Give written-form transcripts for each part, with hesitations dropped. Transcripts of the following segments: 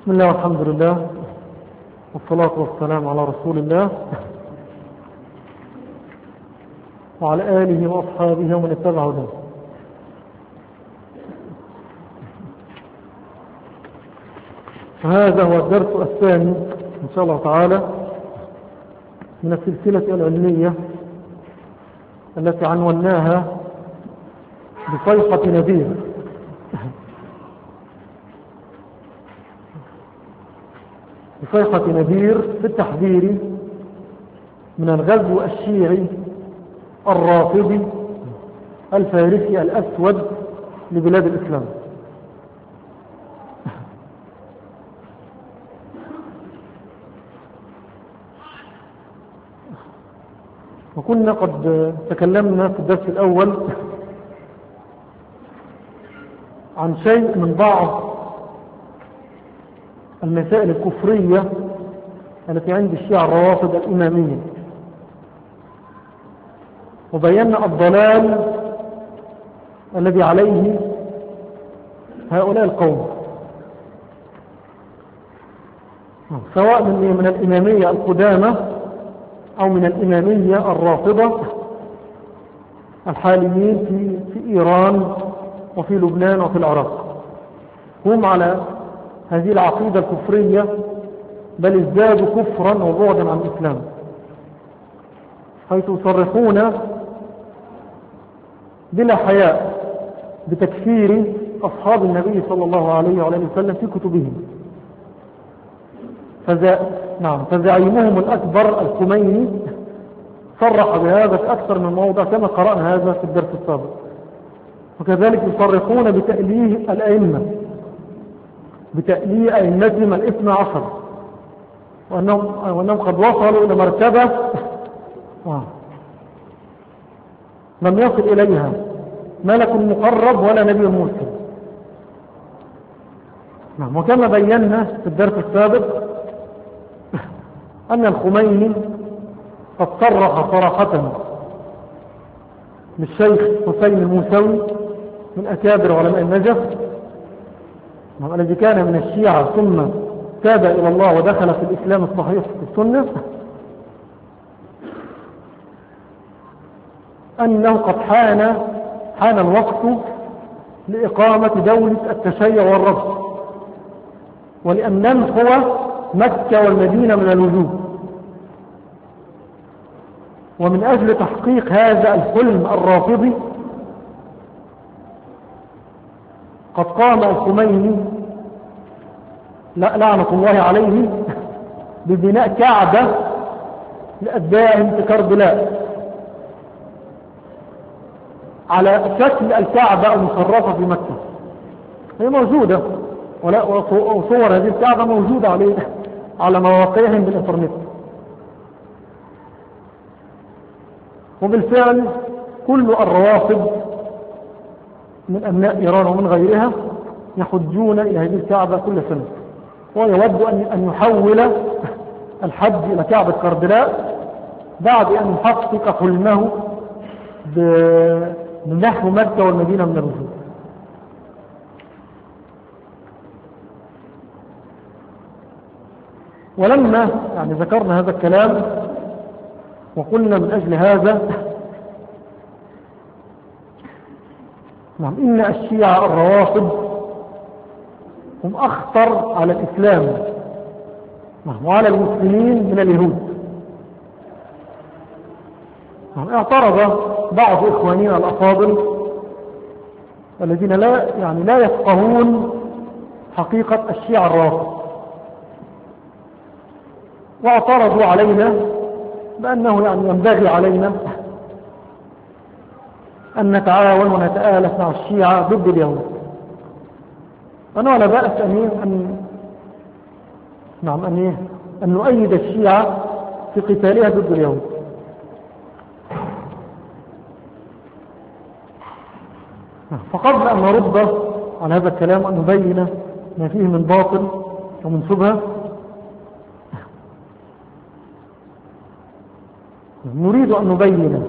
بسم الله والحمد لله والصلاة والسلام على رسول الله وعلى آله وأصحابه ومن اتبع هداه. فهذا هو الدرس الثاني إن شاء الله تعالى من السلسلة العلمية التي عنوناها بصيحة نذير. بصيحة نذير في التحذير من الغزو الشيعي الرافضي الفارسي الأسود لبلاد الإسلام. وكنا قد تكلمنا في الدرس الأول عن شيء من بعض المسائل الكفرية التي عند الشيعة الروافض الإمامية، وبينا الضلال الذي عليه هؤلاء القوم، سواء من الإمامية القدامى أو من الإمامية الرافضة الحاليين في إيران وفي لبنان وفي العراق. هم على هذه العقيدة الكفرية، بل ازدادوا كفرا وبعدا عن الإسلام، حيث يصرحون بلا حياء بتكفير أصحاب النبي صلى الله عليه وعلى وسلم في كتبهم. فزعيمهم الأكبر الخميني صرح بهذا في أكثر من موضع كما قرأنا هذا في الدرس السابق. وكذلك يصرحون بتأليه الأئمة، بتأليه أئمتهم الاثنى عشر، وأنهم قد وصلوا إلى مرتبة لم يصل إليها ملك مقرب ولا نبي مرسل. وكما بينا في الدرس السابق أن الخميني قد صرح صراحة للشيخ حسين الموسوي من أكابر علماء النجف الذي كان من الشيعة ثم تاب إلى الله ودخل في الإسلام الصحيح في السنة، أنه قد حان الوقت لإقامة دولة التشيع والرفض، ولأن ننحو مكة والمدينة من الوجود. ومن أجل تحقيق هذا الحلم الرافضي قد قام الخميني لعنة الله عليه ببناء كعبة لأتباعهم في كربلاء على شكل الكعبة المشرفة في مكة. هي موجودة، وصور هذه الكعبة موجودة على مواقعهم بالإنترنت. وبالفعل كل الروافض من أبناء إيران ومن غيرها يحجون إلى هذه الكعبة كل سنة، ويود أن يحول الحج إلى كعبة كربلاء بعد أن يحقق حلمه بنحو مكة والمدينة من الوجود. ولما ذكرنا هذا الكلام وقلنا من أجل هذا إن الشيعة الروافض هم أخطر على الإسلام وعلى المسلمين من اليهود. اعترض بعض إخواننا الأفاضل الذين لا يفقهون حقيقة الشيعة الروافض، واعترضوا علينا بأنه ينبغي علينا أن نتعاون ونتآلف مع الشيعة ضد اليهود. أنا لا بأس أن نؤيد الشيعة في قتالها ضد اليهود. فقبل أن نرد على هذا الكلام وأن نبين ما فيه من باطل ومن شبهة، نريد أن نبين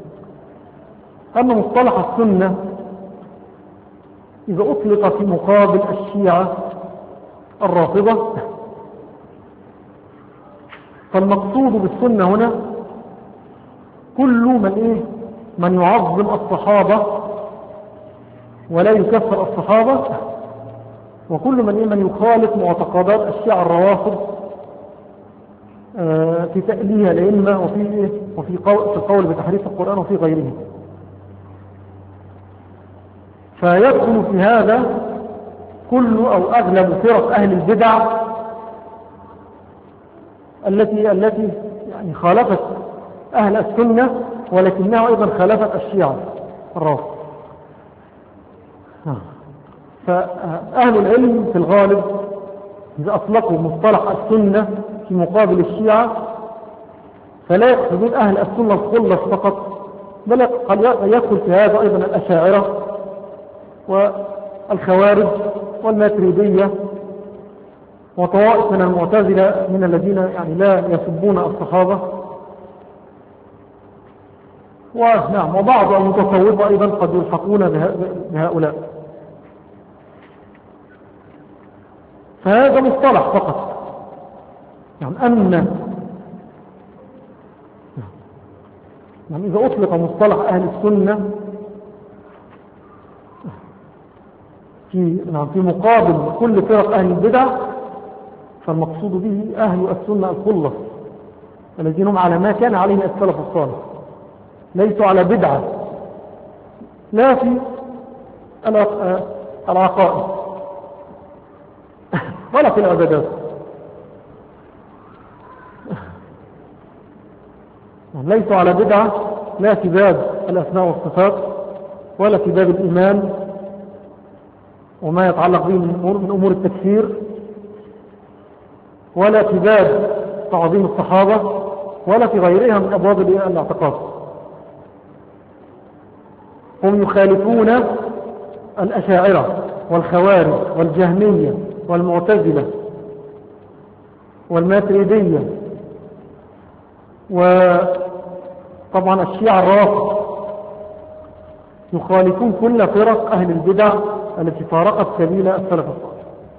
أن مصطلح السنة إذا أطلق في مقابل الشيعة الرافضة. فالمقصود بالسنة هنا كل من يعظم الصحابة ولا يكفر الصحابة، وكل من يخالف معتقدات الشيعة الروافض في تأليه الأئمة وفي القول بتحريف القرآن وفي غيره. فيدخل في هذا كل أو أغلب فرق أهل البدع التي يعني خالفت أهل السنة، ولكنها أيضا خالفت الشيعة الرافضة. فأهل العلم في الغالب إذا أطلقوا مصطلح السنة في مقابل الشيعة فلا يقصدون أهل السنة الخلص فقط، بل قد يدخل في هذا أيضا الأشاعرة والخوارج والماتريدية وطوائف من المعتزلة من الذين يعني لا يسبون الصحابة، ونعم وبعض المتصوفة أيضا قد يلحقون بهؤلاء. فهذا مصطلح فقط، يعني إذا أطلق مصطلح أهل السنة في مقابل كل فرق أهل البدع، فالمقصود به أهل السنة الخلص الذين هم على ما كان عليه السلف الصالح، ليسوا على بدعة لا في العقائد ولا في العبادات. ليسوا على بدعة لا في باب الأسماء والصفات ولا في باب الإيمان وما يتعلق به من أمور التكفير، ولا في باب تعظيم الصحابة، ولا في غيرها من أبواب الاعتقاد. هم يخالفون الأشاعرة والخوارج والجهمية والمعتزلة والماتريدية وطبعا الشيعة الرافضة، يخالفون كل فرق أهل البدع التي فارقت سبيل السلف الصالح.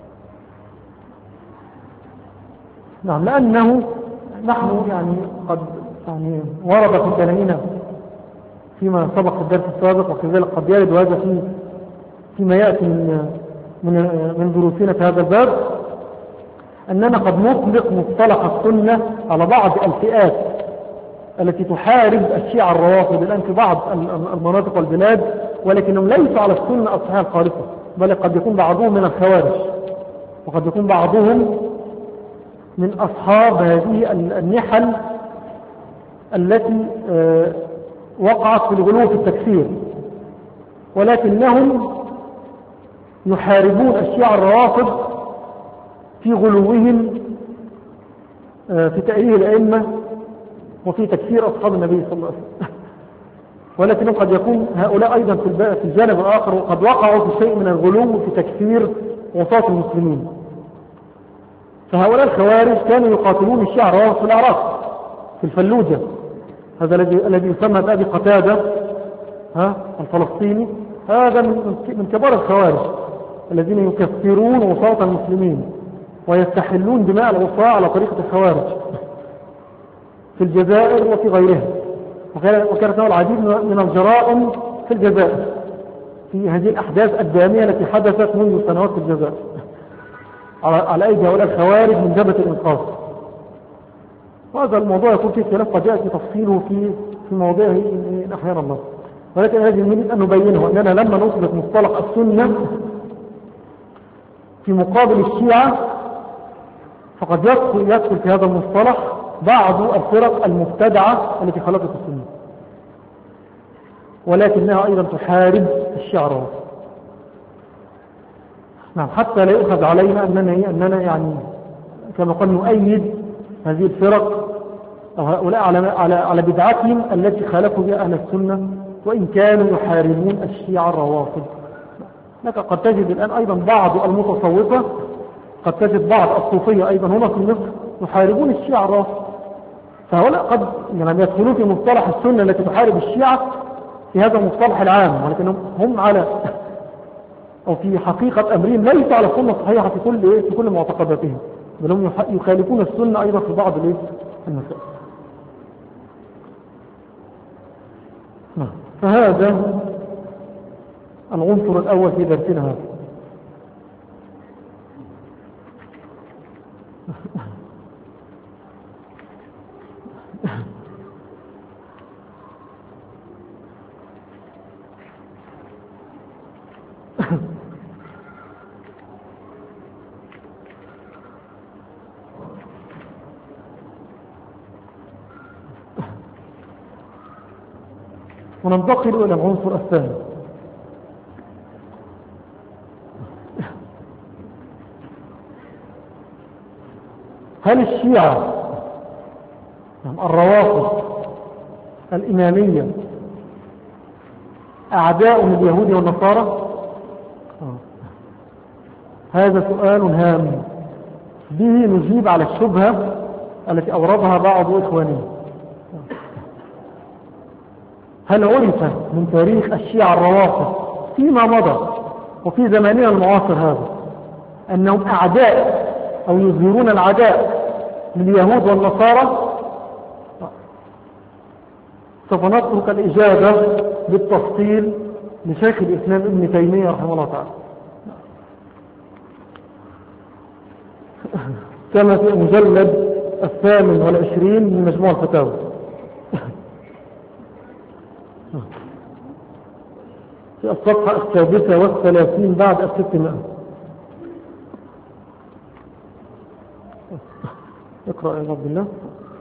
نعم، لأنه نحن يعني قد ورد في كلامنا فيما سبق في الدرس السابق، وكذلك قد يرد هذا فيما يأتي من دروسنا في هذا الباب، أننا قد نطلق مصطلح السنة على بعض الفئات التي تحارب الشيعة الروافض الآن في بعض المناطق والبلاد، ولكنهم ليسوا على السنة الصحيحة الخالصة، بل قد يكون بعضهم من الخوارج، وقد يكون بعضهم من أصحاب هذه النحل التي وقعت في الغلو في التكفير، ولكنهم يحاربون الشيعة الروافض في غلوهم في تأليه الأئمة وفي تكفير أصحاب النبي صلى الله عليه وسلم. ولكنهم قد يكون هؤلاء أيضا في الجانب الآخر وقد وقعوا في شيء من الغلو في تكفير وساط المسلمين. فهؤلاء الخوارج كانوا يقاتلون الشيعة الروافض في العراق في الفلوجة، هذا الذي يسمى بأبي قتادة الفلسطيني، هذا من كبار الخوارج الذين يكفرون وساط المسلمين ويستحلون دماء العصاة على طريقة الخوارج في الجزائر وفي غيرها. وكانت له العديد من الجرائم في الجزائر في هذه الأحداث الدامية التي حدثت منذ سنوات في الجزائر على أيدي هؤلاء الخوارج من جبهة الإنقاذ. وهذا الموضوع يكون فيه خلاف قد يأتي تفصيله في موضوعه إن أحيانا الله، ولكن هذه نريد أن نبينه أننا لما نطلق مصطلح السنة في مقابل الشيعة فقد يدخل في هذا المصطلح بعض الفرق المبتدعة التي خلقت السنة، ولكنها أيضا تحارب الشيعة. نعم، حتى لا يؤخذ علينا أننا يعني كما قلنا نؤيد هذه الفرق أو هؤلاء على بدعتهم التي خالفوا بها أهل السنة، وإن كانوا يحاربون الشيعة الروافض. لك قد تجد الآن أيضا بعض المتصوفة، قد تجد بعض الصوفية أيضا هنا في مصر يحاربون الشيعة الروافض. فهؤلاء قد يعني يدخلون في مصطلح السنة التي تحارب الشيعة في هذا المصطلح العام، ولكن هم أو في حقيقة أمرين ليس على السنة الصحيحة في كل معتقداتهم، بل هم يخالفون السنة أيضا في بعض المسائل. فهذا العنصر الأول في درسنا هذا. وننتقل إلى العنصر الثاني. هل الشيعة الروافض الإمامية أعداء من اليهود والنصارى؟ هذا سؤال هام به نجيب على الشبهة التي أوردها بعض إخواننا. هل عرف من تاريخ الشيعة الروافض فيما مضى وفي زماننا المعاصر هذا أنهم أعداء أو يظهرون العداء لليهود والنصارى؟ سوف نترك الإجابة بالتفصيل لشيخ الإسلام ابن تيمية رحمه الله تعالى كما في المجلد 28 من مجموع الفتاوى. في الصفحة 36 بعد 600. اقرأ يا رب الله.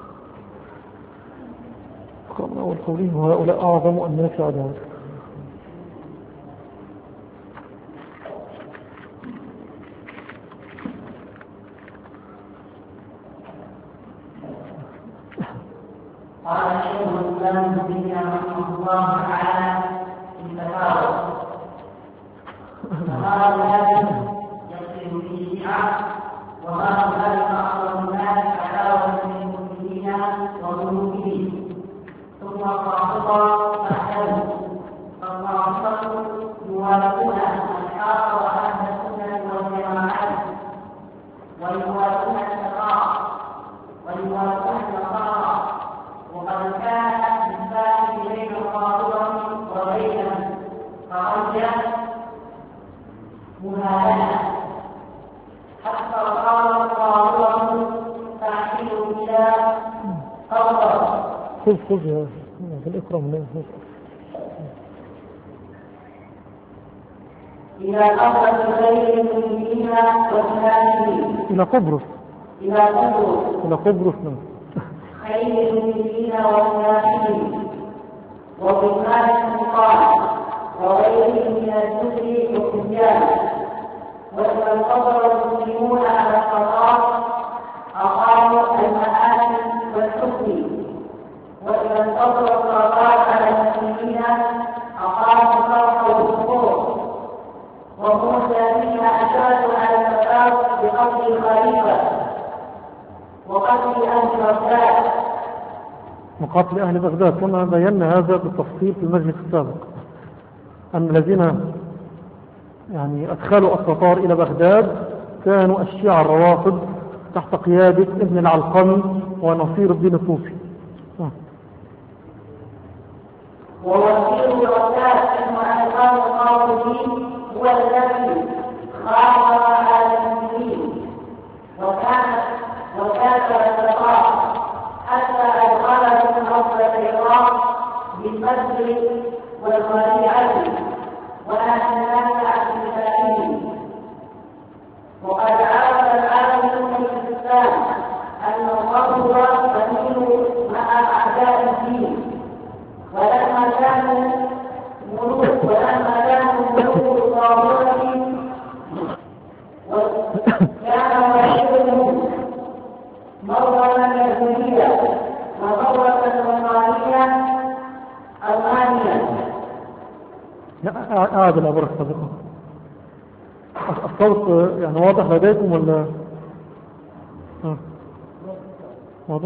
اقرأ من أول قوله وهؤلاء أعظم الناس عداوة. قال شيخ الإسلام ابن تيمية رحمه الله تعالى في التفاوت هؤلاء يصل به الشيعة وهؤلاء أعظم الناس عداوة للمسلمين وملوكهم ثم الرافضة أحسن فالرافضة يوافقون أصحاب وأهل السنة والجماعة ويوافقون النصارى وقد كان الفارق بين الرافضة وبينهم فرجع مهادنة حتى قال الرافضة تعشير إلى قوله خذ في الإكرام إلى قبرة غير المسلمين والكافرين إلى قبرص خير المسلمين والكافرين وبالمال قال وغيره من الكفر والرجال وإذا انتظر المسلمون على القضاء أقاموا المآسي والحكم وإذا انتظر القضاء على المسلمين أقاموا الفرح والسرور وموسى فيها أشاد على الفساد بقتل الخليفة وقتل أهل بغداد كنا بينا هذا بالتفصيل في المجلس السابق أن الذين يعني أدخلوا التتار إلى بغداد كانوا الشيعة الروافض تحت قيادة ابن العلقمي ونصير الدين الطوسي. ووزير بغداد ابن العلقمي القاضي هو الذي خاطر على المسلمين وكان التتار حتى أدخله من أصل العراق بالقتل والخديعة والنازع في ذاتهم. وقد عرف العالمون في الإسلام أن الرفض تميل مع أعداء الدين ولما كانوا ملوك الطاغوت كان واحدهم مرة يهودية ومرة نصرانية ألمانية. أعد الأمر السابقة. الصوت يعني واضح لديكم ولا واضح؟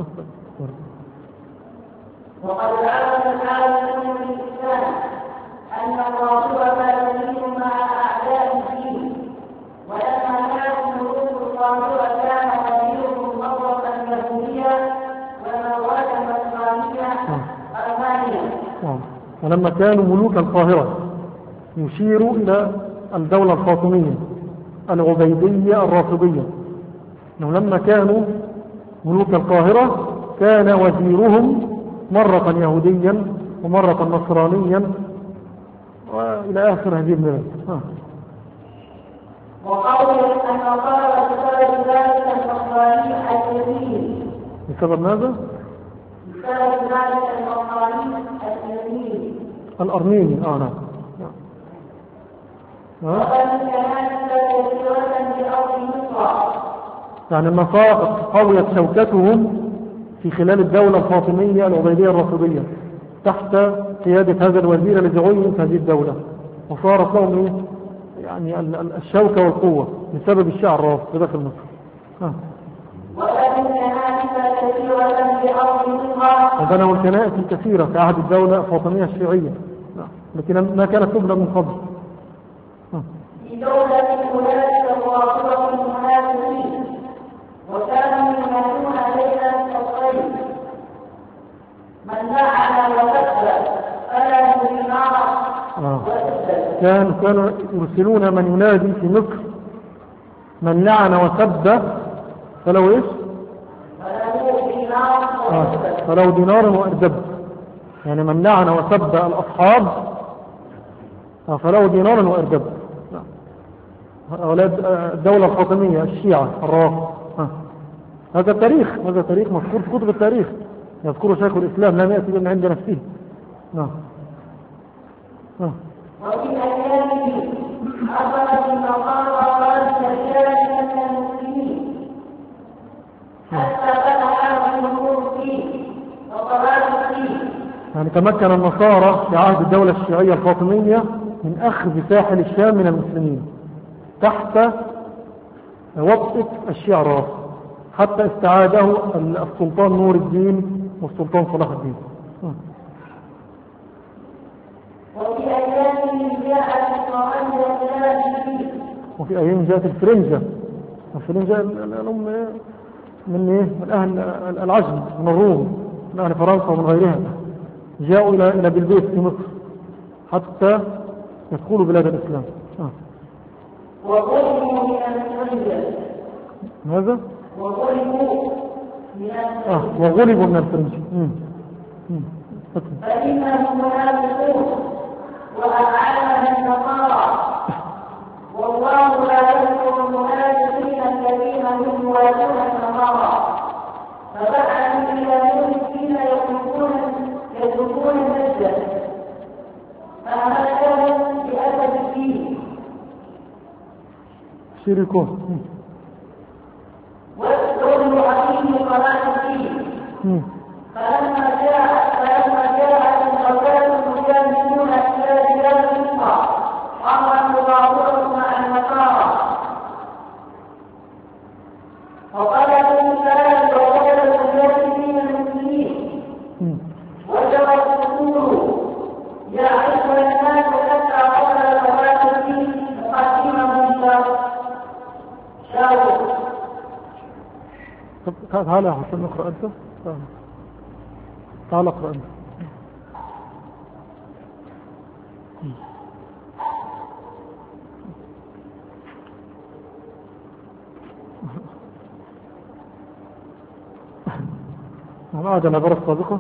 وقد عرف العالمون في الإسلام أن الرافضة تميل مع أعداء ولما كانوا ملوك القاهرة، يشير إلى الدولة الفاطمية العبيدية الرافضية، أنه لما كانوا ملوك القاهرة كان وزيرهم مرة يهوديا ومرة نصرانيا وإلى آخر هذه الملل. وقول أن قال بسبب ذلك النصراني اليمين. بسبب ماذا؟ بسبب ذلك النصراني اليمين الأرميني. نعم. وقد كانت كثيرة بأرض مصر. يعني النصارى قويت شوكتهم في خلال الدولة الفاطمية العبيدية الرافضية تحت قيادة هذا الوزير الذي عين في هذه الدولة، وصارت لهم يعني الشوكة والقوة بسبب الشيعة الرافض داخل مصر. وكان كنائس كثيرة بأرض مصر. وبنوا الكنائس الكثيرة في عهد الدولة الفاطمية الشيعية، لكن ما كانت تبنى من قبل. في دولة أولئك الرافضة المهاجرين، وكانوا ينادون ليلة الصيف من لعن وكذب فلا دينار كانوا يرسلون من ينادي في مصر من لعن وسب فلو ايش؟ فلو دينار وأردب. يعني من لعن وسب الأصحاب فلو دينار وأردب. أولاد الدولة الفاطمية الشيعة الرافضة. هذا تاريخ مذكور في كتب التاريخ، يذكر شيخ الإسلام لم يأتي من عند نفسه. وفي أيامه أخذت النصارى رجال من المسلمين حتى فتح النور فيه وصلاة فيه. يعني تمكن النصارى في عهد الدولة الشيعية الفاطمية من أخذ ساحل الشام من المسلمين تحت وطئة الشيعة الرافضة، حتى استعاده السلطان نور الدين والسلطان صلاح الدين. وفي أيام جاءت وفي أيام جاءت الفرنجة من أهل العجم، من الروم، من أهل فرنسا ومن غيرها، جاءوا إلى بلبيس في مصر حتى يدخلوا بلاد الإسلام. وغلبوا من الفرنجة. ماذا؟ وغلبوا من الفرنجة. فإنهم منافقون وأفعالهم النصارى، والله لا يذكر المنافقين الذين هم يوالون النصارى، فبعثوا إلى المشركين يتركون المسجد فهلكهم بأسد الدين شركون والدول عظيم صلاة الدين. فلما جاءت الغزاة المجاهدون إلى بلاد مصر حرموا بعضهم مع النصارى وقلبوا البلاد وقلبوا المجاهدين المسلمين وجرت الأمور يعرف الناس حتى قبل صلاة الدين مقدمهم شاور. تعال يا حسن نقرأ أنت. تعال اقرأ أنت. أعاد العبارة السابقة.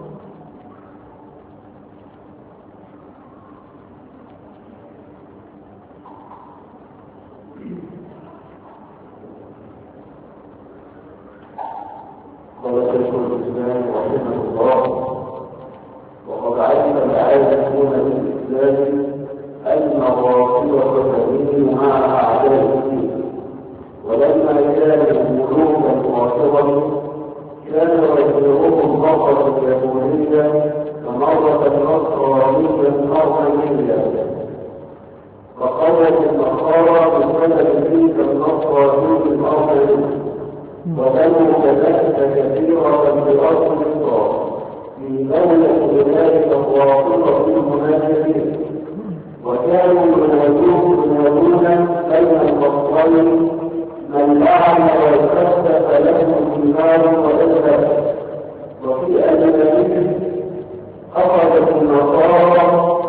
قال شيخ الإسلام رحمه الله: وقد علم العالمون بالإسلام أن الرافضة تميل مع أعداء الدين، ولما كان الملوك الرافضة كان وزيرهم مرة يهوديا ومرة نصرانيا أرمنيا، فقالت النصارى بسبب تلك النصراني الأرمني، وبنوا كنائس كثيرة بأرض مصر في دولة أولئك الرافضة المهاجرين، وكانوا ينادون بين الفصلين من لعن وكذب فله النار وكذب. وفي أيامهم أخذت النصارى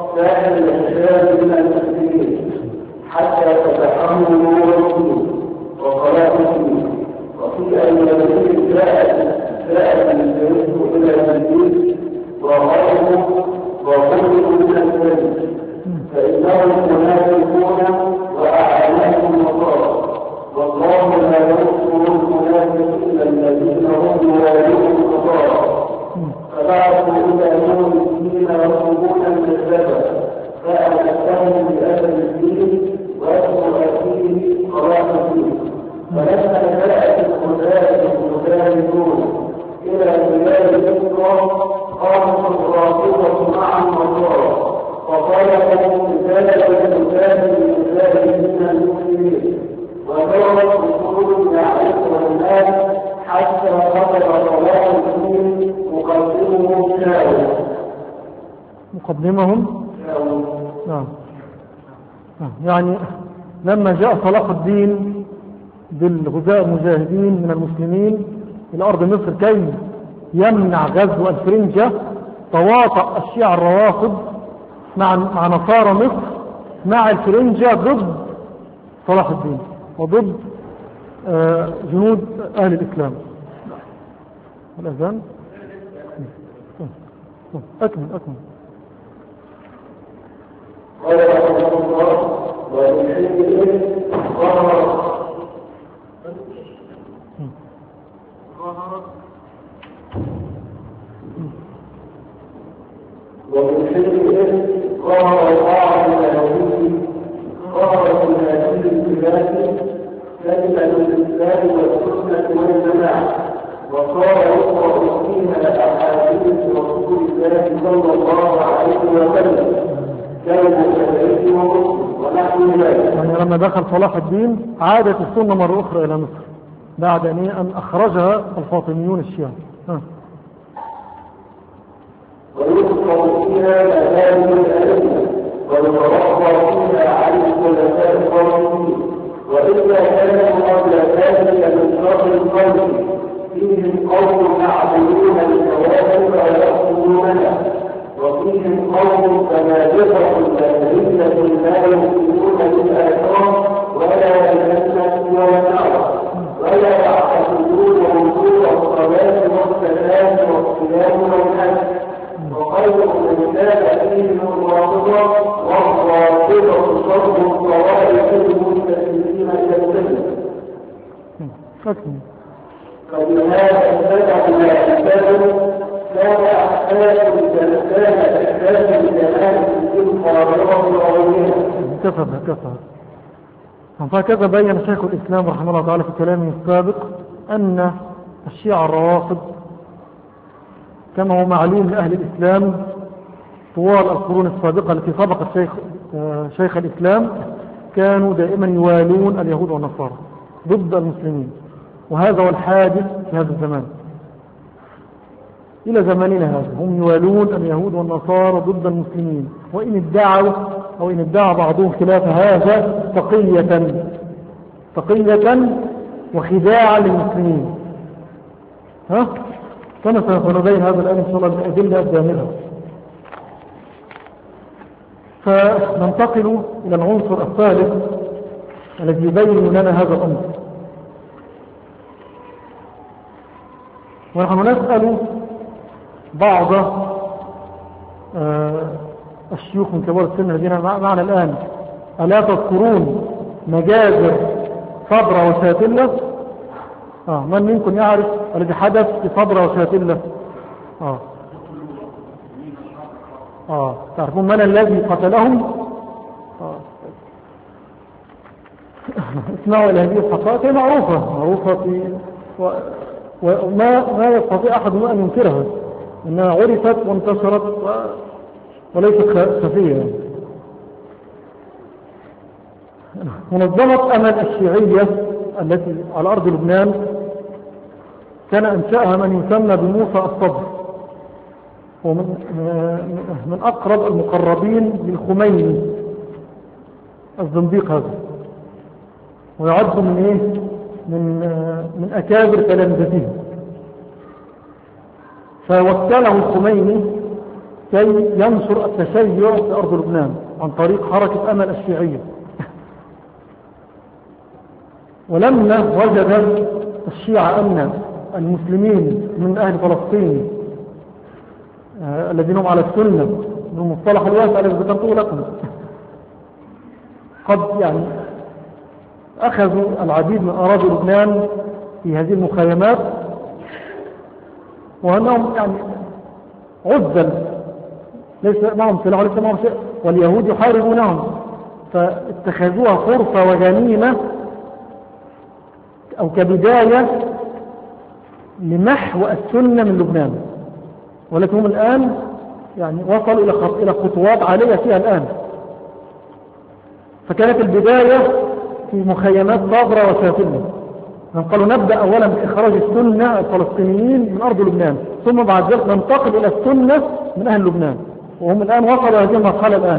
عنه ورسوله وخلائقه. وفي أيامه جاء الجنس إلى الجنس وغيره وغيره من الجنس، فإنهم منافقون وأعلام النصارى، والله لا ينصر المنافقين الذين هم يوالون النصارى. فبعثوا إلى يوم الدين يطلبون النسبة، فأمسكهم بأهل الدين واسم أخيه قراءة الدين. فلما جاءت المجاهدون إلى بلاد الإسلام قامت الرافضة مع النصارى وطلبوا رسالة المجاهدين المسلمين، ودورت أصول يعرفها الناس حتى قدر صلاح الدين مقدمهم نعم. يعني لما جاء صلاح الدين بالغزاة المجاهدين من المسلمين إلى أرض مصر كي يمنع غزو الفرنجة، تواطأ الشيعة الروافض مع نصارى مصر مع الفرنجة ضد صلاح الدين وضد جنود أهل الإسلام. الأذان أكمل قال رحمه الله ومن حينئذ ظهر بعض اليهود ظهرت هذه البلاد كلمة الإسلام والسنة والجماعة، وصار يقرأ فيها أحاديث رسول الله صلى الله عليه وسلم كالبخاري ونحو ذلك. يعني لما دخل صلاح الدين عادت السنة مرة أخرى إلى مصر بعد أن أخرجها الفاطميون الشيعة. ويذكر فيها مآل الأئمة ويتربى فيها عن الخلفاء الراشدين، وإلا كانوا قبل ذلك من شر القوم فيهم قوم يعبدون الكواكب ويقتلونها، وفيهم قوم فنادقة جاهلية لا يؤمنون بالآخرة ولا بالجنة ولا النار، ولا يعتقدون وجود الصلاة والزكاة والصيام والحج. وخير من كان فيهم الرافضة والرافضة شر الطوائف المنتسبين إلى السنة. فبهذا اتبعوا ما كتبوا كان أحساس الجمال في القاهرة وغيرها. كفى فكذا بين شيخ الإسلام رحمه الله تعالى في كلامه السابق أن الشيعة الروافض كما هو معلوم لأهل الإسلام طوال القرون السابقة التي سبقت شيخ الإسلام كانوا دائما يوالون اليهود والنصارى ضد المسلمين، وهذا هو الحادث في هذا الزمان إلى زماننا هذا، هم يوالون اليهود والنصارى ضد المسلمين، وإن ادعى بعضهم خلاف هذا تقية وخداعا للمسلمين. كما سنبين هذا الآن إن شاء الله بالأدلة الدامغة. فننتقل إلى العنصر الثالث الذي يبين لنا هذا الأمر، ونحن نسأل بعض الشيوخ من كبار السن الذين معنا الآن: ألا تذكرون مجازر صبرة وشاتلة؟ من منكم يعرف الذي حدث في صبرة وشاتلة؟ تعرفون من الذي قتلهم؟ اسمعوا إلى هذه الحقائق معروفة في وما يستطيع أحد أن ينكرها، إنها عرفت وانتشرت وليست خفية. منظمة أمل الشيعية التي على أرض لبنان كان أنشأها من يسمى بموسى الصدر، ومن أقرب المقربين للخميني الزنديق هذا، ويعد من أكابر تلامذته. فوكله الخميني كي ينشر التشيع في أرض لبنان عن طريق حركة أمل الشيعية. ولما وجد الشيعة أن المسلمين من أهل فلسطين الذين هم على السنة بالمصطلح الواسع الذي ذكرته لكم قد يعني أخذوا العديد من أراضي لبنان في هذه المخيمات، وأنهم يعني عزل ليس معهم سلاح وليس معهم شيء، واليهود يحاربونهم، فاتخذوها فرصة وجنيمة أو كبداية لمحو السنة من لبنان، ولكن هم الآن يعني وصلوا إلى خطوات عالية فيها الآن. فكانت البداية في مخيمات صابرة وشافلة، قالوا نبدأ أولا بإخراج السنة الفلسطينيين من أرض لبنان، ثم بعد ذلك ننتقل إلى السنة من أهل لبنان، وهم الآن وصلوا هذه المرحلة الآن.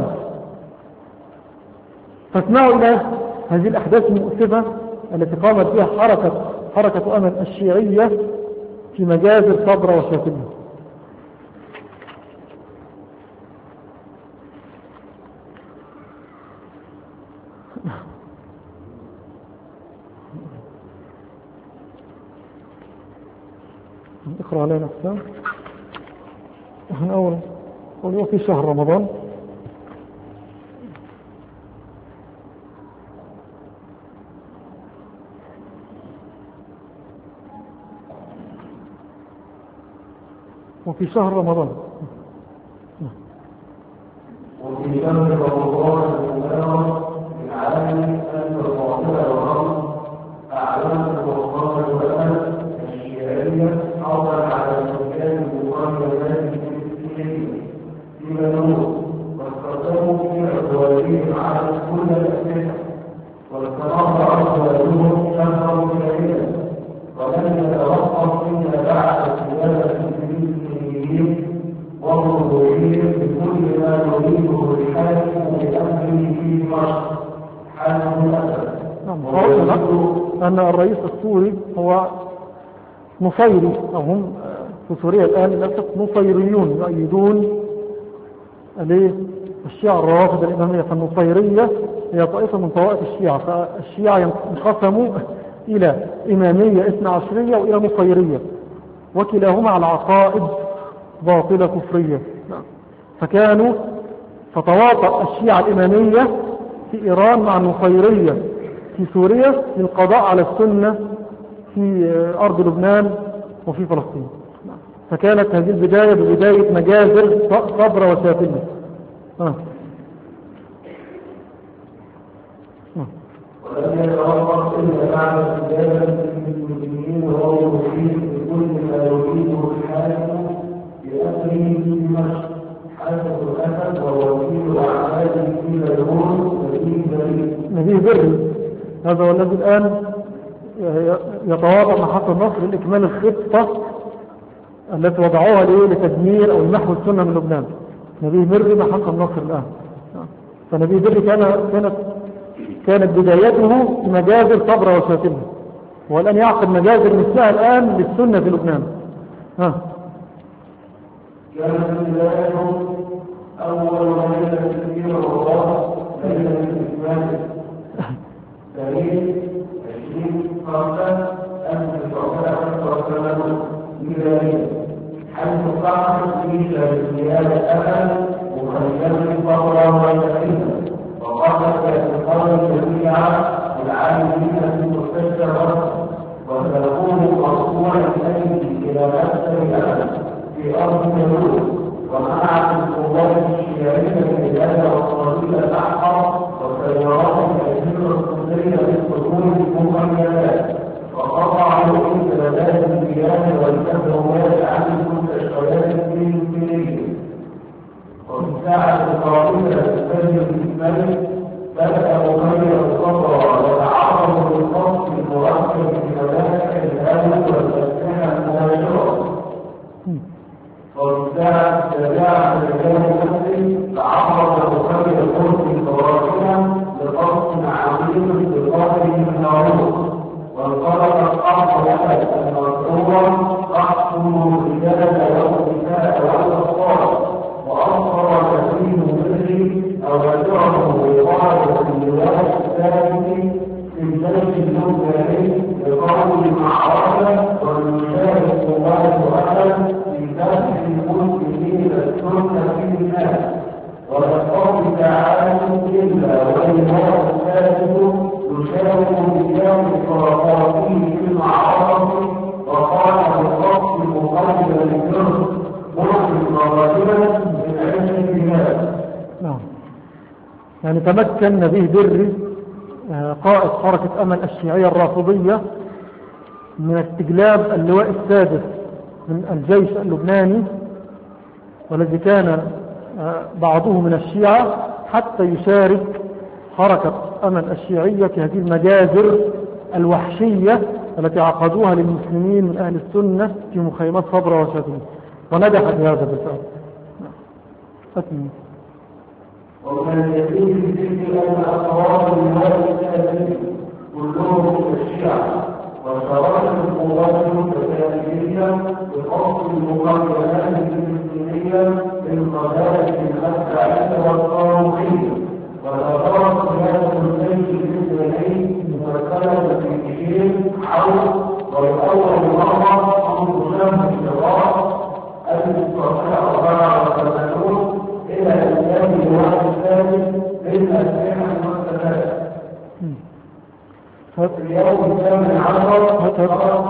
فاسمعوا إلى هذه الأحداث المؤسفة التي قامت بها حركة أمل الشيعية في مجازر صبرة وشافلة. اقرأ علينا نفسها. احنا أولا في شهر رمضان وفي شهر رمضان وفي شهر رمضان المبارك من عالم أن الرافضة والرمز أعلام الوقار والأمل الشيعية حصل على سكان المقربات في منور، واستخدموا في أزواجهم على كل الأسئلة، واستمر أزواجهم شهرا كاملا، ولم يتوقف إلا بعد سيادة المسلمين وظهورهم بكل ما يريده الحاكم بأمره في مصر حاله الأسد. أن الرئيس السوري هو نصيري، أو هم في سوريا الآن للأسف نصيريون يؤيدون الشيعة الروافض الإمامية. فالنصيرية هي طائفة من طوائف الشيعة، فالشيعة انقسموا إلى إمامية 12 وإلى نصيرية، وكلاهما على عقائد باطلة كفرية. فتواطأ الشيعة الإمامية في إيران مع النصيرية في سوريا للقضاء على السنة في أرض لبنان وفي فلسطين. فكانت هذه البداية ببداية مجازر صبرة وشافلة. ولم يتوقف إلا بعد استجابة المسلمين وظهورهم بكل ما يريده الحاكم بأمره في مصر حسب الأسد ووكيل أعماله في ميمون نبيه بري. هذا هو الذي الآن يتواضع مع حسن نصر لإكمال الخطة التي وضعوها لتدمير أو محو السنة من لبنان. نبيه بري مع حسن نصر الآن. فنبيه بري كانت بدايته في مجازر صبرة وشافلة، والآن يعقد مجازر مثلها الآن للسنة في لبنان. كانت بدايتهم أول ليلة في رمضان ليلة الإسلام تاريخ 20/5/1985 ميلادية، حيث قامت في شهريات الأمل مخيمة صبرا وشافلة، وقامت باعتقاد الجميع العاملين في مستشفى مصر، وسلكوه مرفوعا الأيدي إلى مكتب الأمل في أرض ميمون، ومنعت القوات الشيعية البلاد والصليب الأحمر وسيارات الأجهزة الصدرية بالصدور المخيمات، وقطعوا امتدادات المياه والكهرباء عن المستشفيات الفلسطينية. وفي الساعة القادمة للفجر الإسلامي بدأ مخيم الصبر يتعرض للفصل المركب بمناطق الهواء والأسلحة المباشرة. وفي الساعة السابعة لليوم المسلم تعرض مخيم القدس الفراشية لفصل عظيم بقدره الناروس، وانطلقت الأرض لها المذكورة تحصل الرجال والنساء والأطفال، وأصدر كثير منهم أوامره بقاعدة اللواء الثالث الجيش المنزلي بقول معركة والمشارك الله أعلم في دفع المسلمين السنة في الناس ولقول تعالى إلا والإمام الثالث يشارك بيوم فرقاته في المعركة وقال بالقصد مقابل للجرس مرسل رجلا من عشر بلاد. نعم. يعني تمكن نبيه دري قائد حركة أمل الشيعية الرافضية من استجلاب اللواء السادس من الجيش اللبناني والذي كان بعضه من الشيعة حتى يشارك حركة أمل الشيعية في هذه المجازر الوحشية التي عقدوها للمسلمين من أهل السنة في مخيمات صبرا وشاتين، ونجح في هذا بالفعل. أتمنى. ومن يزيد ذكر أن أقوال الناس الثالثين كلهم الشيعة وشرائط القوات المتكاملية بقصد المقابلات الفلسطينية بالقضايا الأسبعية والطاروخية وتطرق قيادة الجيش الإسرائيلي ممثلة في كثير حول ولأول مرة منذ شهر شوال 1984 إلى إنتاج الوعد الثالث للأسلحة المستفادة. في اليوم 18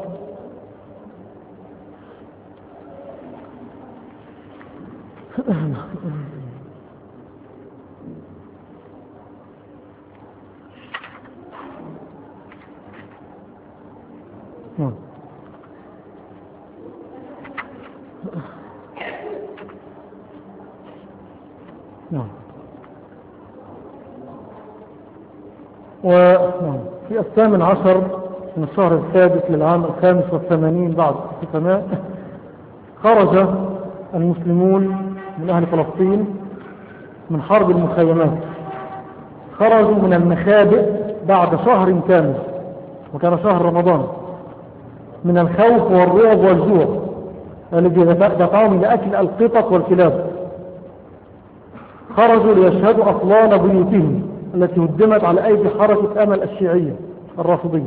وفي 18 من الشهر السادس للعام 85 بعد الختماء خرج المسلمون من أهل فلسطين من حرب المخيمات، خرجوا من المخابئ بعد شهر كامل وكان شهر رمضان من الخوف والرعب والجوع الذي دفعهم لأكل القطط والكلاب. خرجوا ليشهدوا أطلال بيوتهم التي هدمت على أيدي حركة أمل الشيعية الرافضية.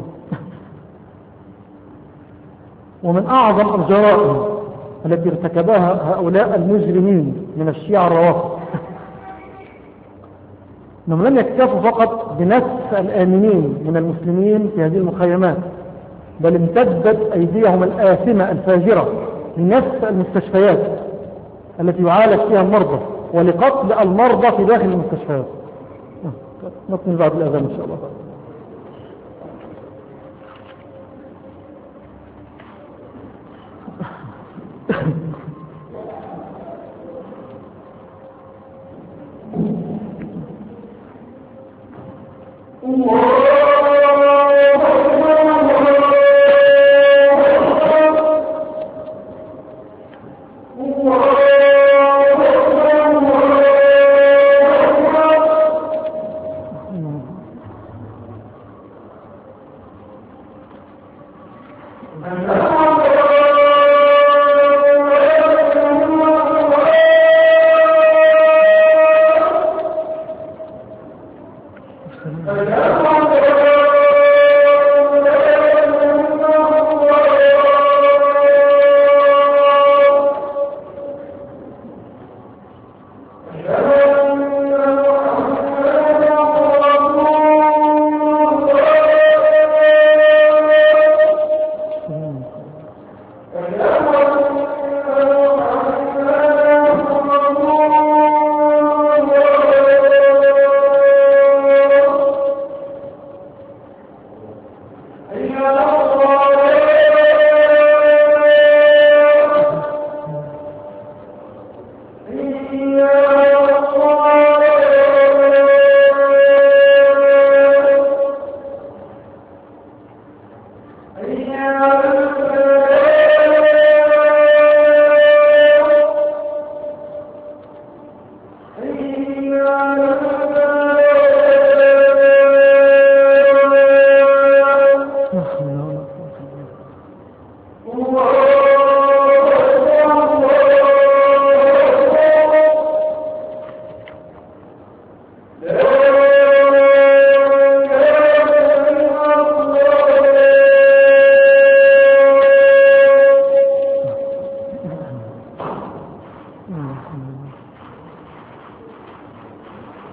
ومن أعظم الجرائم التي ارتكبها هؤلاء المجرمين من الشيعة الروافض أنهم لم يكتفوا فقط بنفس الآمنين من المسلمين في هذه المخيمات، بل امتدت أيديهم الآثمة الفاجرة لنفس المستشفيات التي يعالج فيها المرضى ولقتل المرضى في داخل المستشفيات. نكمل بعد الأذان إن شاء الله.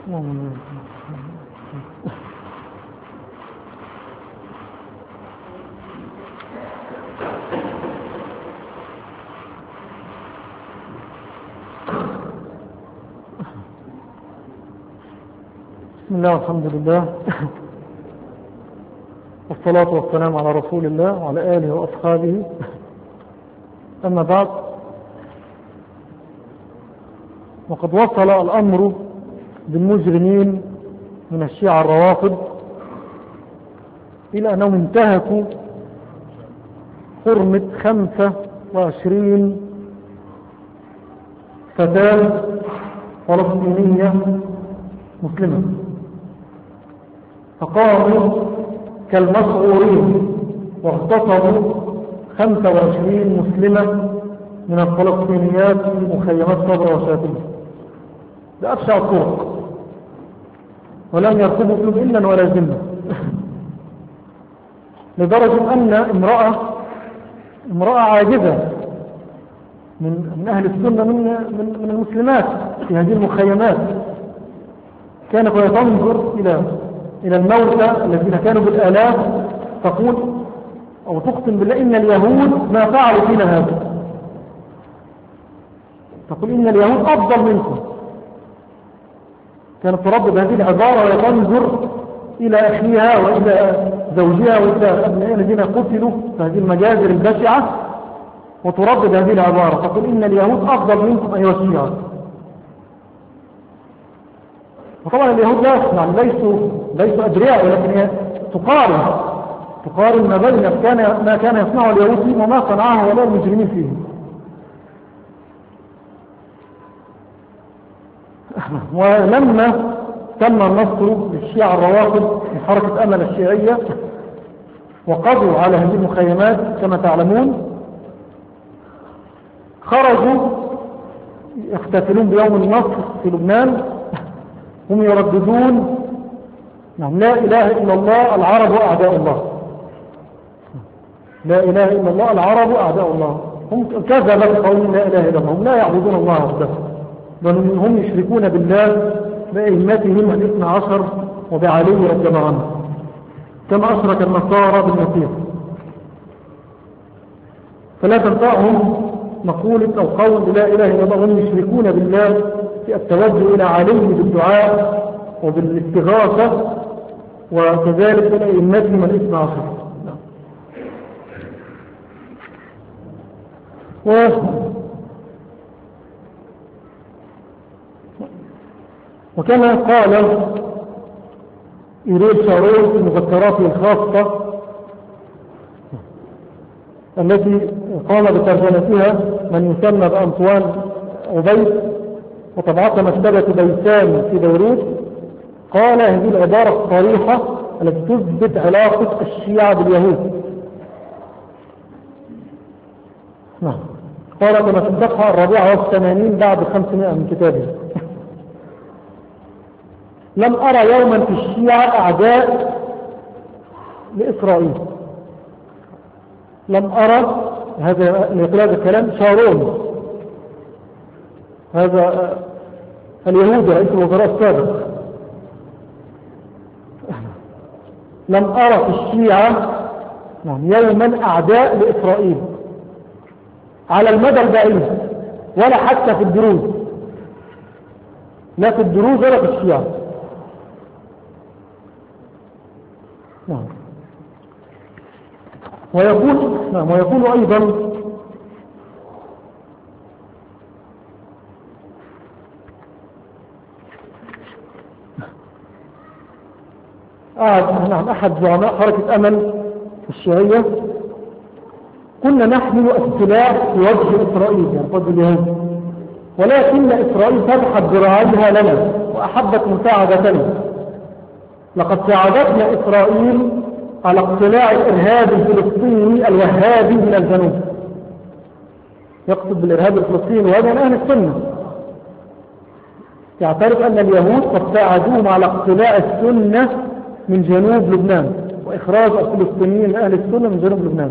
بسم الله والحمد لله، والصلاة والسلام على رسول الله وعلى آله وأصحابه. أما بعد، وقد وصل الأمر بالمجرمين من الشيعة الروافض إلى أنهم انتهكوا حرمة 25 فتاة فلسطينية مسلمة، فقاموا كالمسعورين واغتصبوا 25 مسلمة من الفلسطينيات في مخيمات صبرا وشاتية بأبشع الطرق، ولم يركبوا فيهم إلا ولا ذمة، لدرجة أن امرأة عاجزة من أهل السنة من المسلمات في هذه المخيمات كانت تنظر إلى الموتى الذين كانوا بالآلاف تقول أو تقسم بالله إن اليهود ما فعلوا فينا هذا، تقول إن اليهود أفضل منكم. كانت تردد هذه العبارة وتنظر إلى أخيها وإلى زوجها وإلى أبنائها الذين قتلوا في هذه المجازر البشعة، وتردد هذه العبارة تقول إن اليهود أفضل منكم أيها الشيعة. وطبعا اليهود لا يسمع، ليسوا أدرياء، ولكن هي تقارن ما بين ما كان يصنعه اليهود فيه وما صنعه ولا المجرمين فيه. ولما تم النصر للشيعة الروافض من حركة أمل الشيعية وقضوا على هذه المخيمات كما تعلمون، خرجوا يحتفلون بيوم النصر في لبنان، هم يرددون لا إله إلا الله العرب وأعداء الله، لا إله إلا الله العرب وأعداء الله. هم كذبوا قولهم لا إله إلا الله، هم لا يعبدون الله وحده، بل هم يشركون بالله بأئمتهم 12 وبعلي رضي الله عنه، كما أشرك النصارى بالمسيح. فلا تنفعهم مقولة أو قول لا إله إلا الله، هم يشركون بالله في التوجه إلى علي بالدعاء وبالاستغاثة، وكذلك بأئمتهم 12. وكما قال إيريل شارون في مذكراته الخاصة التي قام بترجمتها من يسمى بأنطوان عبيد وطبعتها مكتبة بيسان في بيروت، قال هذه العبارة الصريحة التي تثبت علاقة الشيعة باليهود. قال كما في الصفحة 84 بعد 500 من كتابه: لم أرى يوما في الشيعة أعداء لإسرائيل. لم أرى، هذا يقول هذا الكلام شارون، هذا اليهودي رئيس الوزراء السابق. لم أرى في الشيعة يوما أعداء لإسرائيل على المدى البعيد، ولا حتى في الدروز، لا في الدروز ولا في الشيعة. ويقول أيضا أحد زعماء حركة أمل الشيعية: كنا نحمل السلاح في وجه إسرائيل، يعني وجه اليهود، ولكن إسرائيل فتحت ذراعيها لنا وأحبت مساعدتنا. لقد ساعدتنا إسرائيل على اقتلاع الإرهاب الفلسطيني الوهابي من الجنوب. يقصد بالإرهاب الفلسطيني وهذا من أهل السنة، يعترف أن اليهود قد ساعدوهم على اقتلاع السنة من جنوب لبنان وإخراج الفلسطينيين من أهل السنة من جنوب لبنان.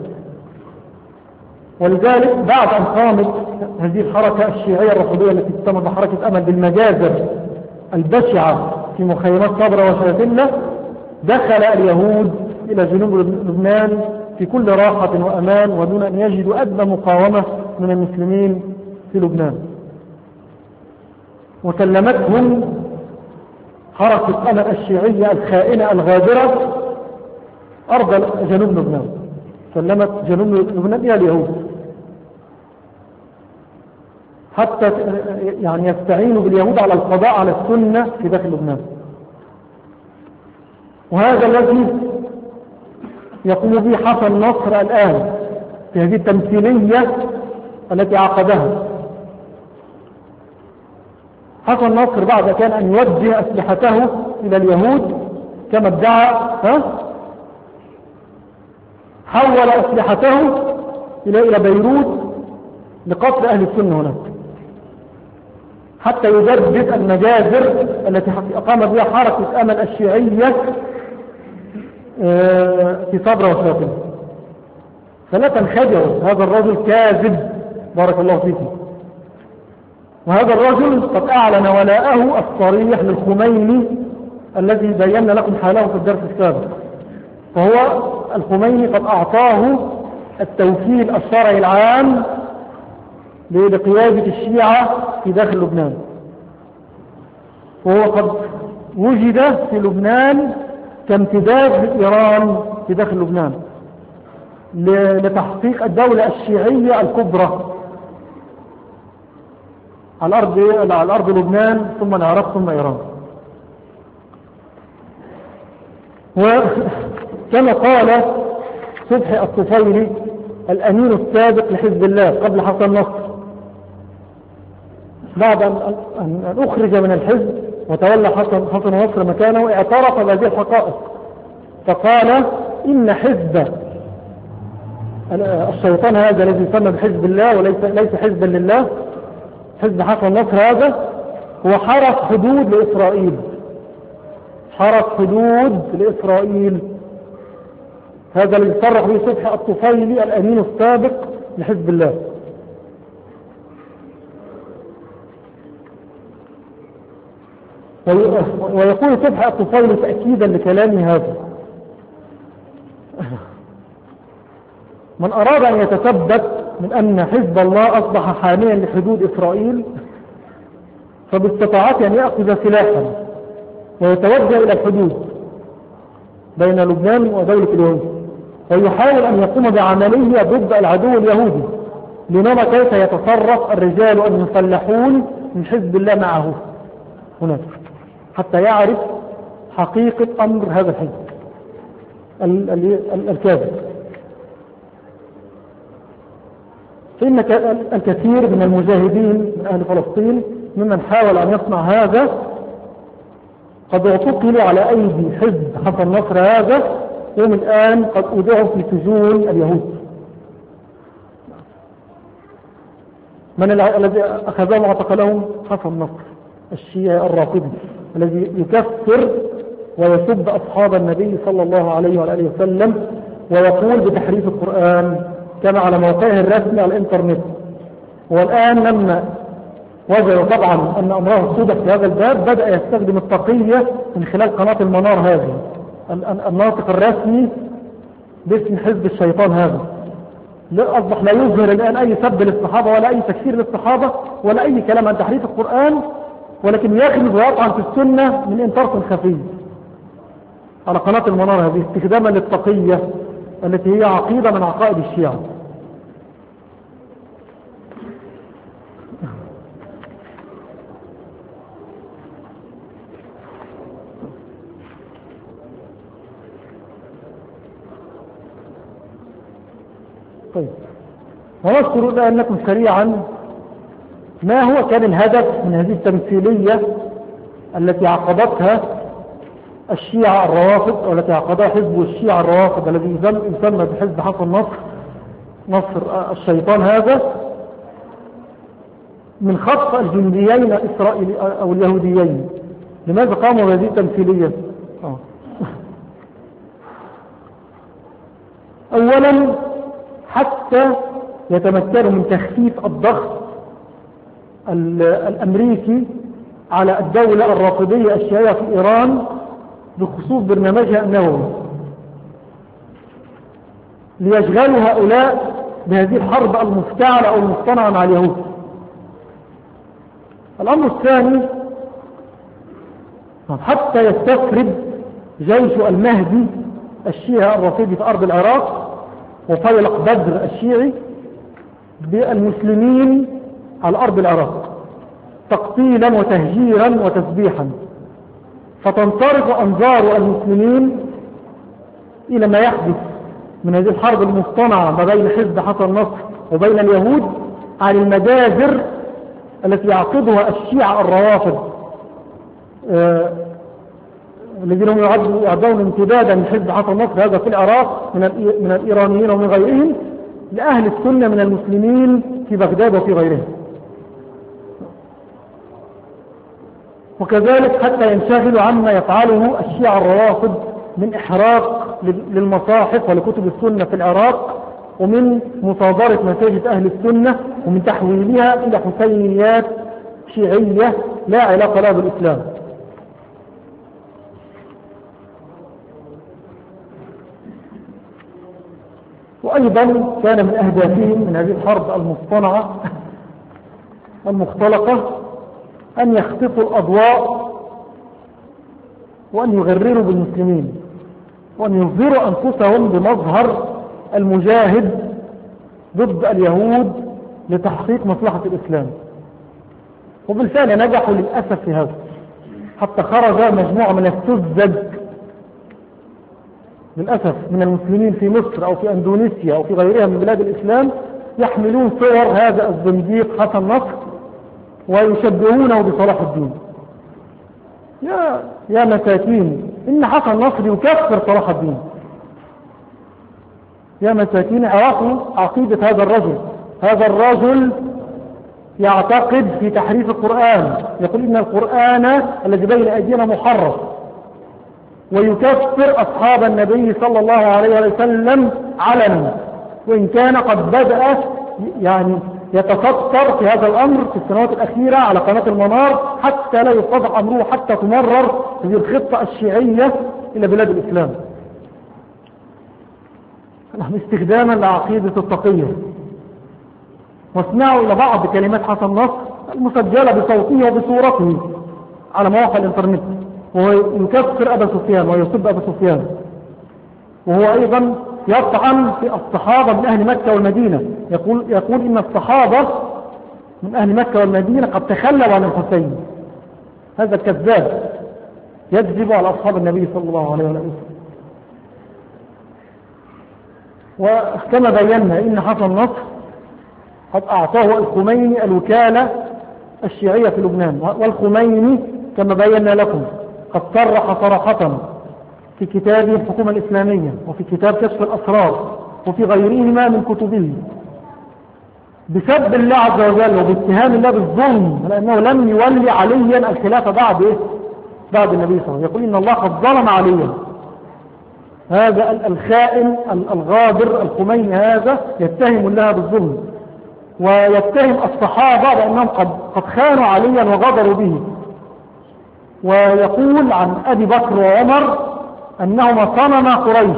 ولذلك بعد أن قامت هذه الحركة الشيعية الرافضية التي تسمى بحركة أمل بالمجازر البشعة في مخيمات صبرا وشاتلة دخل اليهود إلى جنوب لبنان في كل راحة وأمان ودون أن يجدوا أدنى مقاومة من المسلمين في لبنان. وسلمتهم حركة أمل الشيعية الخائنة الغادرة أرض جنوب لبنان، سلمت جنوب لبنان إلى اليهود حتى يعني يستعينوا باليهود على القضاء على السنة في داخل لبنان. وهذا الذي يقوم به حسن نصر الآن في هذه التمثيلية التي عقدها. حسن نصر بعد كان أن يوجه أسلحته إلى اليهود كما ادعى، حول أسلحته إلى بيروت لقتل أهل السنة هناك، حتى يجدد المجازر التي أقام بها حركة أمل الشيعية في صبرا وشاتلة. فلا تنخدعوا، هذا الرجل كاذب بارك الله فيكم. وهذا الرجل قد أعلن ولاءه الصريح للخميني الذي بينا لكم حاله في الدرس السابق. فهو الخميني قد أعطاه التوكيل الشرعي العام لقيادة الشيعة في داخل لبنان، وهو قد وجد في لبنان كامتداد لإيران في داخل لبنان لتحقيق الدولة الشيعية الكبرى على أرض لبنان ثم العراق ثم إيران. وكما قال صبحي الطفيلي الأمين السابق لحزب الله قبل حسن نصر بعد أن أخرج من الحزب وتولى حسن نصر مكانه، اعترف بهذه الحقائق فقال إن حزب الشيطان هذا الذي يسمى بحزب الله وليس حزبا لله، حزب حسن نصر هذا هو حرس حدود لإسرائيل، حرس حدود لإسرائيل. هذا اللي يصرح به صبحي الطفيلي الأمين السابق لحزب الله. ويقول صبحي الطفيلي تأكيدا لكلامه هذا: من أراد أن يتثبت من أن حزب الله أصبح حاميا لحدود إسرائيل فباستطاعته أن يأخذ سلاحا ويتوجه إلى الحدود بين لبنان ودولة اليهود ويحاول أن يقوم بعملية ضد العدو اليهودي لنرى كيف يتصرف الرجال المسلحون من حزب الله معه هناك حتى يعرف حقيقة أمر هذا الحزب الكاذب. فإن الكثير من المجاهدين من أهل فلسطين ممن حاول أن يصنع هذا قد اعتقلوا على أيدي حزب حسن نصر هذا، ومن الآن قد أودعوا في سجون اليهود. من الذي أخذهم واعتقلهم؟ حسن نصر الشيعي الرافضي الذي يكفر ويسب أصحاب النبي صلى الله عليه وآله وسلم ويقول بتحريف القرآن كما على موقعه الرسمي على الانترنت. والآن لما وجدوا طبعا أن أمره صدق في هذا الباب بدأ يستخدم التقية من خلال قناة المنار هذه الناطق الرسمي باسم حزب الشيطان هذا. أصبح لا يظهر الآن أي سب للصحابة ولا أي تكفير للصحابة ولا أي كلام عن تحريف القرآن، ولكن يخلف ويطعن في السنة من انطرف خفي على قناة المنار هذه استخداما للتقية التي هي عقيدة من عقائد الشيعة. طيب، ونذكر الآن لكم سريعا ما هو كان الهدف من هذه التمثيلية التي عقدتها الشيعة الروافض، والتي عقدها حزب الشيعة الروافض الذي يسمى بحزب حسن نصر الشيطان هذا من خطف الجنديين الإسرائيلي أو اليهوديين. لماذا قاموا بهذه التمثيلية؟ أولا حتى يتمكنوا من تخفيف الضغط الأمريكي على الدولة الرافضية الشيعية في إيران بخصوص برنامجها النووي ليشغلوا هؤلاء بهذه الحرب المفتعلة أو المصطنعة مع اليهود. الأمر الثاني حتى يستفرد جيش المهدي الشيعي الرافضي في أرض العراق وفيلق بدر الشيعي بالمسلمين على أرض العراق تقتيلا وتهجيرا وتسبيحا، فتنصرف أنظار المسلمين إلى ما يحدث من هذه الحرب المصطنعة ما بين حزب حسن نصر وبين اليهود عن المجازر التي يعقدها الشيعة الروافض الذين هم يعدون امتدادا من حزب حسن نصر هذا في العراق من الإيرانيين ومن غيرهم لأهل السنة من المسلمين في بغداد وفي غيرهم. وكذلك حتى ينشغلوا عما يفعله الشيعة الروافض من إحراق للمصاحف ولكتب السنة في العراق ومن مصادرة مساجد أهل السنة ومن تحويلها إلى حسينيات شيعية لا علاقة لها بالإسلام. وأيضا كان من أهدافهم من هذه الحرب المصطنعة المختلقة أن يخطفوا الأضواء وأن يغرروا بالمسلمين وأن يظهروا أنفسهم بمظهر المجاهد ضد اليهود لتحقيق مصلحة الإسلام. وبالفعل نجحوا للأسف في هذا، حتى خرج مجموعة من السذج للأسف من المسلمين في مصر أو في أندونيسيا أو في غيرها من بلاد الإسلام يحملون صور هذا الزنديق حسن نصر ويشبهونه بصلاح الدين. يا مساكين، إن حسن نصر يكفر صلاح الدين. يا مساكين، عرفوا عقيدة هذا الرجل. هذا الرجل يعتقد في تحريف القرآن، يقول إن القرآن الذي بين أيدينا محرف، ويكفر أصحاب النبي صلى الله عليه وسلم علنا، وإن كان قد بدأ يعني يتفطر في هذا الأمر في السنوات الأخيرة على قناة المنار حتى لا يتضح أمره، حتى تمرر هذه الخطة الشيعية إلى بلاد الإسلام استخداما لعقيدة التقية. واسمعوا إلى بعض كلمات حسن نصر المسجلة بصوته وبصورته على مواقع الإنترنت، وهو يكفر أبا سفيان ويسب أبا سفيان، وهو أيضا يطعن في الصحابة من أهل مكة والمدينة، يقول إن الصحابة من أهل مكة والمدينة قد تخلوا عن الحسين. هذا الكذاب يكذب على أصحاب النبي صلى الله عليه وسلم. وكما بينا إن حسن نصر قد أعطاه الخميني الوكالة الشيعية في لبنان، والخميني كما بينا لكم قد صرح صراحة في كتابه الحكومة الإسلامية وفي كتاب كشف الأسرار وفي غيرهما من كتبه بسب الله عز وجل وباتهام الله بالظلم، لأنه لم يولي عليا الخلافة بعد النبي صلى الله عليه وسلم. يقول إن الله قد ظلم عليا. هذا الخائن الغادر الخميني هذا يتهم الله بالظلم، ويتهم الصحابة بأنهم قد خانوا عليا وغدروا به، ويقول عن أبي بكر وعمر أنهما صنما قريش،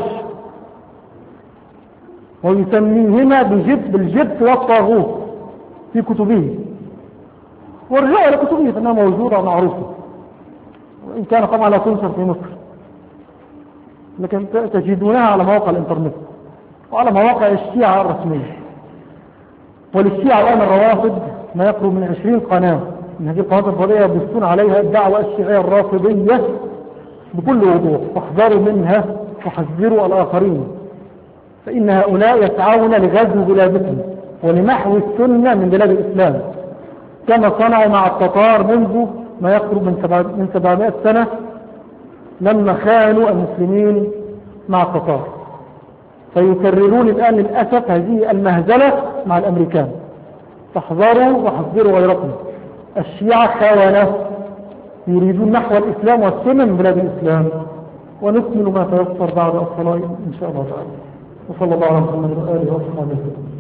ويسميهما بالجبت والطاغوت في كتبه، وارجعوا إلى كتبه فإنها موجودة ومعروفة، وإن كان طبعا لا تنشر في مصر، لكن تجدونها على مواقع الإنترنت وعلى مواقع الشيعة الرسمية. وللشيعة الآن الروافض ما يقرب من 20 قناة من هذه القنوات الفضائية يبثون عليها الدعوة الشيعية الرافضية بكل وضوح، واحذروا منها وحذروا الآخرين، فإن هؤلاء يسعون لغزو بلادهم ولمحو السنة من بلاد الإسلام، كما صنعوا مع التتار منذ ما يقرب من 700 سنة لما خانوا المسلمين مع التتار. فيكررون الآن للأسف هذه المهزلة مع الأمريكان. فاحذروا وحذروا غيركم. الشيعة خونة يريدون نحو الإسلام والسنة من بلاد الإسلام. ونكمل ما تيسر بعد الصلاة إن شاء الله تعالى. وصلى الله على محمد وآله وصحبه وسلم.